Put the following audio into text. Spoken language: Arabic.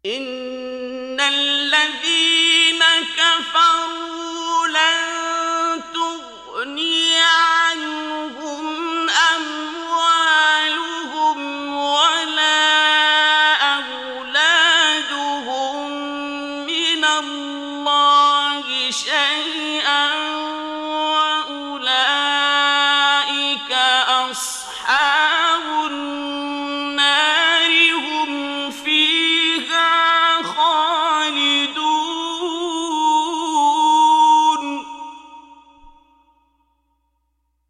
إن الذين كفروا لن تغني عنهم أموالهم ولا أولادهم من الله شيئا